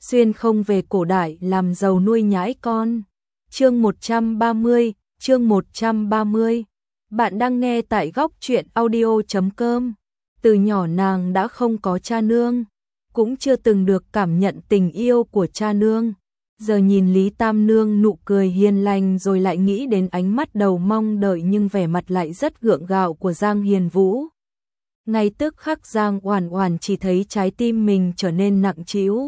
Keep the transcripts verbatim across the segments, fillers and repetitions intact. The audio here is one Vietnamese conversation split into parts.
xuyên không về cổ đại làm giàu nuôi nhãi con. Chương một trăm ba mươi, chương một trăm ba mươi. Bạn đang nghe tại góc truyện audio chấm com. Từ nhỏ nàng đã không có cha nương, cũng chưa từng được cảm nhận tình yêu của cha nương. Giờ nhìn Lý Tam Nương nụ cười hiền lành rồi lại nghĩ đến ánh mắt đầu mong đợi nhưng vẻ mặt lại rất gượng gạo của Giang Hiền Vũ. Ngay tức khắc Giang Oản Oản chỉ thấy trái tim mình trở nên nặng trĩu,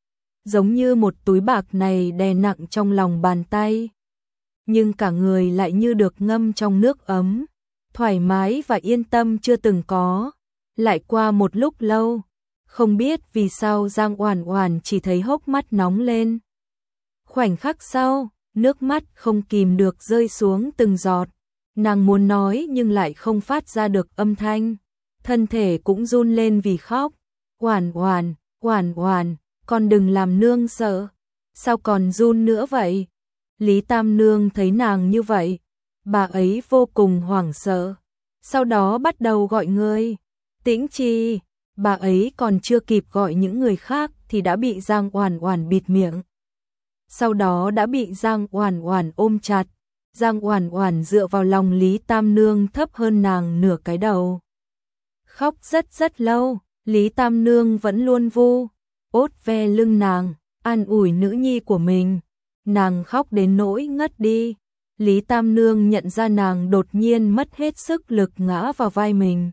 giống như một túi bạc này đè nặng trong lòng bàn tay. Nhưng cả người lại như được ngâm trong nước ấm, thoải mái và yên tâm chưa từng có. Lại qua một lúc lâu, không biết vì sao Giang Oản Oản chỉ thấy hốc mắt nóng lên. Khoảnh khắc sau, nước mắt không kìm được rơi xuống từng giọt. Nàng muốn nói nhưng lại không phát ra được âm thanh, thân thể cũng run lên vì khóc. Oản Oản, Oản Oản, con đừng làm nương sợ. Sao còn run nữa vậy? Lý Tam Nương thấy nàng như vậy, bà ấy vô cùng hoảng sợ. Sau đó bắt đầu gọi người. Tĩnh Chi, bà ấy còn chưa kịp gọi những người khác thì đã bị Giang Oản Oản bịt miệng. Sau đó đã bị Giang Oản Oản ôm chặt. Giang Oản Oản dựa vào lòng Lý Tam Nương thấp hơn nàng nửa cái đầu. Khóc rất rất lâu, Lý Tam Nương vẫn luôn vu ốt ve lưng nàng, an ủi nữ nhi của mình. Nàng khóc đến nỗi ngất đi. Lý Tam Nương nhận ra nàng đột nhiên mất hết sức lực ngã vào vai mình.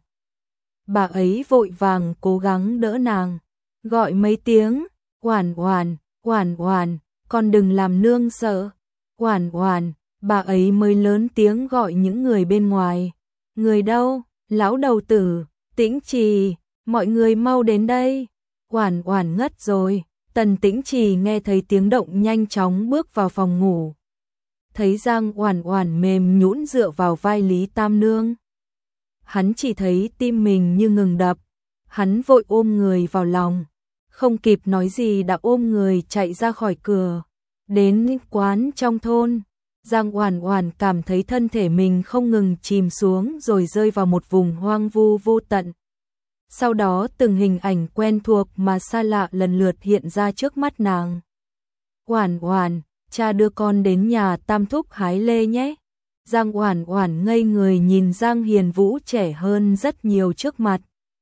Bà ấy vội vàng cố gắng đỡ nàng, gọi mấy tiếng, Oản Oản, Oản Oản, con đừng làm nương sợ. Oản Oản, bà ấy mới lớn tiếng gọi những người bên ngoài. Người đâu? Lão đầu tử, Tĩnh Trì, mọi người mau đến đây. Oản Oản ngất rồi. Tần Tĩnh Trì nghe thấy tiếng động nhanh chóng bước vào phòng ngủ. Thấy Giang Oản Oản mềm nhũn dựa vào vai Lý Tam Nương. Hắn chỉ thấy tim mình như ngừng đập. Hắn vội ôm người vào lòng. Không kịp nói gì đã ôm người chạy ra khỏi cửa. Đến quán trong thôn, Giang Oản Oản cảm thấy thân thể mình không ngừng chìm xuống rồi rơi vào một vùng hoang vu vô tận. Sau đó từng hình ảnh quen thuộc mà xa lạ lần lượt hiện ra trước mắt nàng. Oản Oản, cha đưa con đến nhà Tam thúc hái lê nhé. Giang Oản Oản ngây người nhìn Giang Hiền Vũ trẻ hơn rất nhiều trước mặt.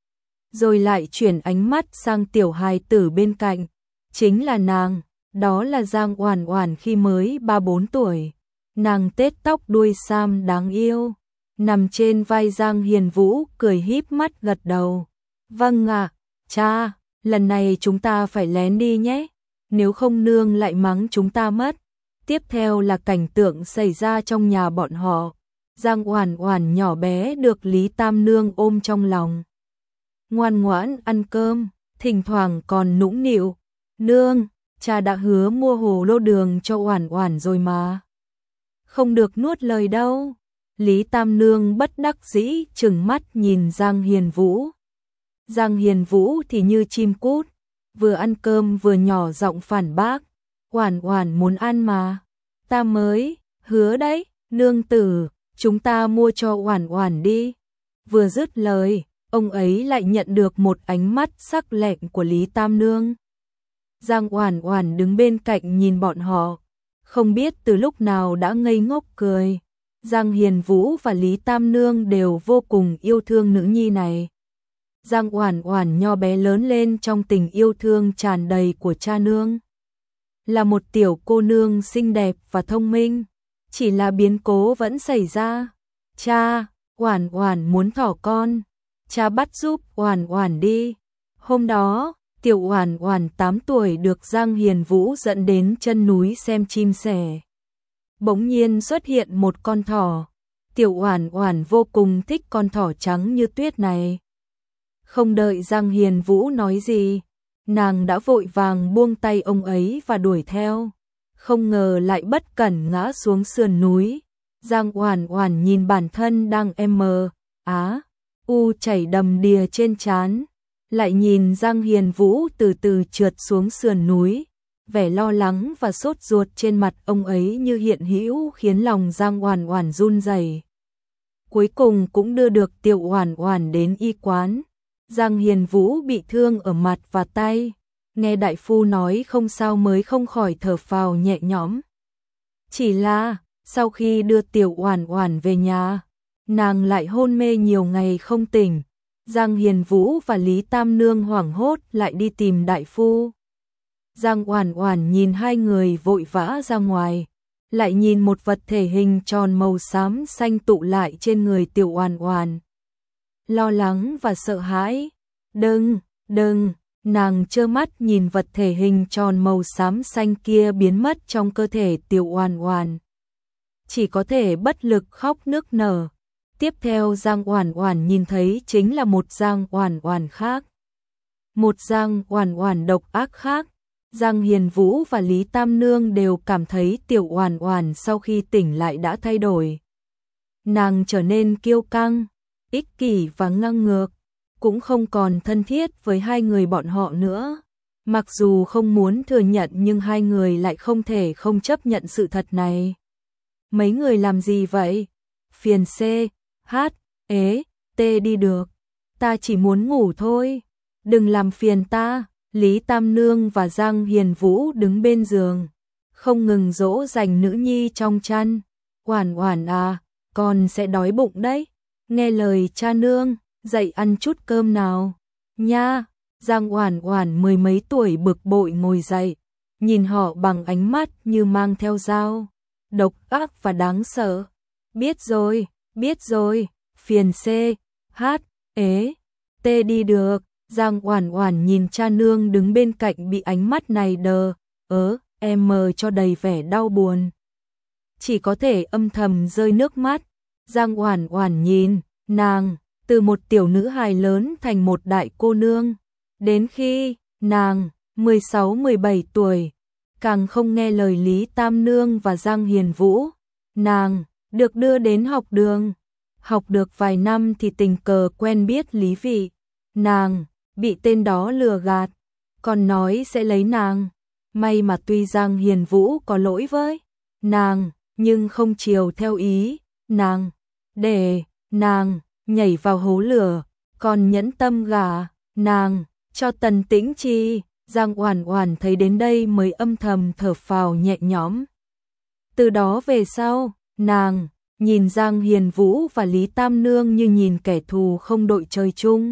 Rồi lại chuyển ánh mắt sang tiểu hài tử bên cạnh. Chính là nàng, đó là Giang Oản Oản khi mới ba bốn tuổi. Nàng tết tóc đuôi sam đáng yêu, nằm trên vai Giang Hiền Vũ cười híp mắt gật đầu. Vâng ạ, cha, lần này chúng ta phải lén đi nhé, nếu không nương lại mắng chúng ta mất. Tiếp theo là cảnh tượng xảy ra trong nhà bọn họ. Giang Oản Oản nhỏ bé được Lý Tam Nương ôm trong lòng. Ngoan ngoãn ăn cơm, thỉnh thoảng còn nũng nịu. Nương, cha đã hứa mua hồ lô đường cho Oản Oản rồi mà. Không được nuốt lời đâu. Lý Tam Nương bất đắc dĩ trừng mắt nhìn Giang Hiền Vũ. Giang Hiền Vũ thì như chim cút, vừa ăn cơm vừa nhỏ giọng phản bác. Oản Oản muốn ăn mà. Ta mới, hứa đấy, nương tử, chúng ta mua cho Oản Oản đi. Vừa dứt lời, ông ấy lại nhận được một ánh mắt sắc lẹm của Lý Tam Nương. Giang Oản Oản đứng bên cạnh nhìn bọn họ, không biết từ lúc nào đã ngây ngốc cười. Giang Hiền Vũ và Lý Tam Nương đều vô cùng yêu thương nữ nhi này. Giang Oản Oản nho bé lớn lên trong tình yêu thương tràn đầy của cha nương. Là một tiểu cô nương xinh đẹp và thông minh, chỉ là biến cố vẫn xảy ra. Cha, Oản Oản muốn thỏ con, cha bắt giúp Oản Oản đi. Hôm đó, tiểu Oản Oản tám tuổi được Giang Hiền Vũ dẫn đến chân núi xem chim sẻ. Bỗng nhiên xuất hiện một con thỏ. Tiểu Oản Oản vô cùng thích con thỏ trắng như tuyết này. Không đợi Giang Hiền Vũ nói gì, nàng đã vội vàng buông tay ông ấy và đuổi theo. Không ngờ lại bất cẩn ngã xuống sườn núi. Giang Oản Oản nhìn bản thân đang em mờ, á, u chảy đầm đìa trên trán, lại nhìn Giang Hiền Vũ từ từ trượt xuống sườn núi. Vẻ lo lắng và sốt ruột trên mặt ông ấy như hiện hữu khiến lòng Giang Oản Oản run rẩy. Cuối cùng cũng đưa được Tiểu Oản Oản đến y quán. Giang Hiền Vũ bị thương ở mặt và tay, nghe đại phu nói không sao mới không khỏi thở phào nhẹ nhõm. Chỉ là, sau khi đưa Tiểu Oản Oản về nhà, nàng lại hôn mê nhiều ngày không tỉnh. Giang Hiền Vũ và Lý Tam Nương hoảng hốt lại đi tìm đại phu. Giang Oản Oản nhìn hai người vội vã ra ngoài, lại nhìn một vật thể hình tròn màu xám xanh tụ lại trên người Tiểu Oản Oản. Lo lắng và sợ hãi. Đừng, đừng, nàng trơ mắt nhìn vật thể hình tròn màu xám xanh kia biến mất trong cơ thể Tiểu Oản Oản. Chỉ có thể bất lực khóc nức nở. Tiếp theo Giang Oản Oản nhìn thấy chính là một Giang Oản Oản khác. Một Giang Oản Oản độc ác khác. Giang Hiền Vũ và Lý Tam Nương đều cảm thấy Tiểu Oản Oản sau khi tỉnh lại đã thay đổi. Nàng trở nên kiêu căng, ích kỷ và ngang ngược, cũng không còn thân thiết với hai người bọn họ nữa. Mặc dù không muốn thừa nhận nhưng hai người lại không thể không chấp nhận sự thật này. Mấy người làm gì vậy? Phiền C, H, ế, T đi được. Ta chỉ muốn ngủ thôi. Đừng làm phiền ta. Lý Tam Nương và Giang Hiền Vũ đứng bên giường, không ngừng dỗ dành nữ nhi trong chăn. Oản Oản à, con sẽ đói bụng đấy. Nghe lời cha nương, dậy ăn chút cơm nào. Nha, Giang Oản Oản mười mấy tuổi bực bội ngồi dậy, nhìn họ bằng ánh mắt như mang theo dao, độc ác và đáng sợ. Biết rồi, biết rồi, phiền C, H, ế, T đi được. Giang Oản Oản nhìn cha nương đứng bên cạnh bị ánh mắt này đờ, ớ, em mờ cho đầy vẻ đau buồn. Chỉ có thể âm thầm rơi nước mắt. Giang Oản Oản nhìn, nàng, từ một tiểu nữ hài lớn thành một đại cô nương. Đến khi, nàng, mười sáu mười bảy tuổi, càng không nghe lời Lý Tam Nương và Giang Hiền Vũ. Nàng, được đưa đến học đường. Học được vài năm thì tình cờ quen biết Lý Vị. Nàng bị tên đó lừa gạt, còn nói sẽ lấy nàng. May mà tuy Giang Hiền Vũ có lỗi với nàng, nhưng không chiều theo ý nàng, để nàng nhảy vào hố lửa, còn nhẫn tâm gả nàng cho Tần Tĩnh Chi. Giang Oản Oản thấy đến đây mới âm thầm thở phào nhẹ nhõm. Từ đó về sau, nàng nhìn Giang Hiền Vũ và Lý Tam Nương như nhìn kẻ thù không đội trời chung.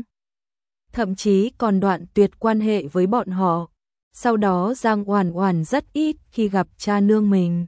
Thậm chí còn đoạn tuyệt quan hệ với bọn họ. Sau đó Giang Oản Oản rất ít khi gặp cha nương mình,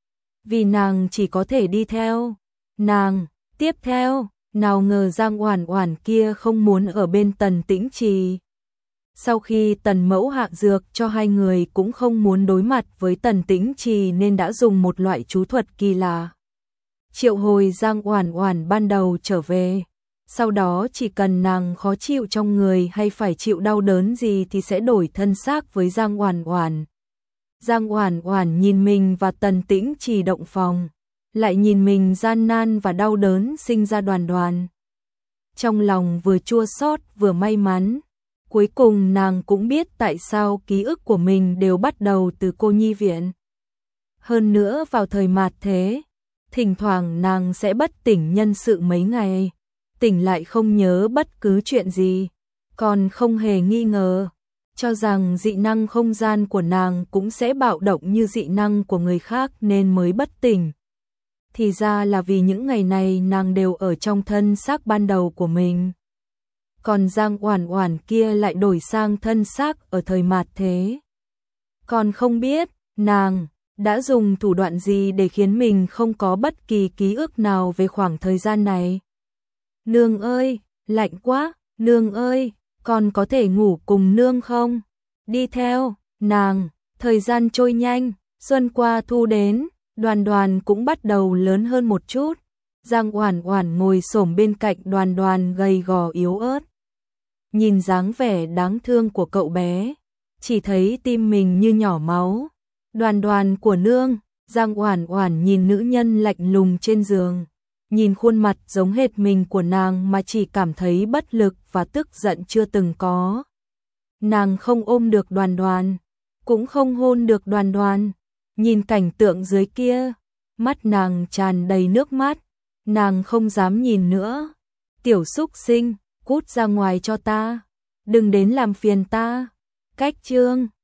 vì nàng chỉ có thể đi theo nàng. Tiếp theo, nào ngờ Giang Oản Oản kia không muốn ở bên Tần Tĩnh Trì. Sau khi Tần Mẫu hạ dược cho hai người cũng không muốn đối mặt với Tần Tĩnh Trì nên đã dùng một loại chú thuật kỳ lạ, triệu hồi Giang Oản Oản ban đầu trở về. Sau đó chỉ cần nàng khó chịu trong người hay phải chịu đau đớn gì thì sẽ đổi thân xác với Giang Oản Oản. Giang Oản Oản nhìn mình và Tần Tĩnh Trì động phòng, lại nhìn mình gian nan và đau đớn sinh ra Đoàn Đoàn. Trong lòng vừa chua xót vừa may mắn. Cuối cùng nàng cũng biết tại sao ký ức của mình đều bắt đầu từ cô nhi viện. Hơn nữa vào thời mạt thế, thỉnh thoảng nàng sẽ bất tỉnh nhân sự mấy ngày, tỉnh lại không nhớ bất cứ chuyện gì, còn không hề nghi ngờ, cho rằng dị năng không gian của nàng cũng sẽ bạo động như dị năng của người khác nên mới bất tỉnh. Thì ra là vì những ngày này nàng đều ở trong thân xác ban đầu của mình. Còn Giang Oản Oản kia lại đổi sang thân xác ở thời mạt thế. Còn không biết, nàng đã dùng thủ đoạn gì để khiến mình không có bất kỳ ký ức nào về khoảng thời gian này. Nương ơi, lạnh quá, nương ơi, con có thể ngủ cùng nương không? Đi theo, nàng, thời gian trôi nhanh, xuân qua thu đến, Đoàn Đoàn cũng bắt đầu lớn hơn một chút. Giang Oản Oản ngồi xổm bên cạnh Đoàn Đoàn gầy gò yếu ớt. Nhìn dáng vẻ đáng thương của cậu bé, chỉ thấy tim mình như nhỏ máu. Đoàn Đoàn của nương. Giang Oản Oản nhìn nữ nhân lạnh lùng trên giường, nhìn khuôn mặt giống hệt mình của nàng mà chỉ cảm thấy bất lực và tức giận chưa từng có. Nàng không ôm được Đoàn Đoàn, cũng không hôn được Đoàn Đoàn. Nhìn cảnh tượng dưới kia, mắt nàng tràn đầy nước mắt, nàng không dám nhìn nữa. Tiểu xúc sinh, cút ra ngoài cho ta, đừng đến làm phiền ta. Cách chương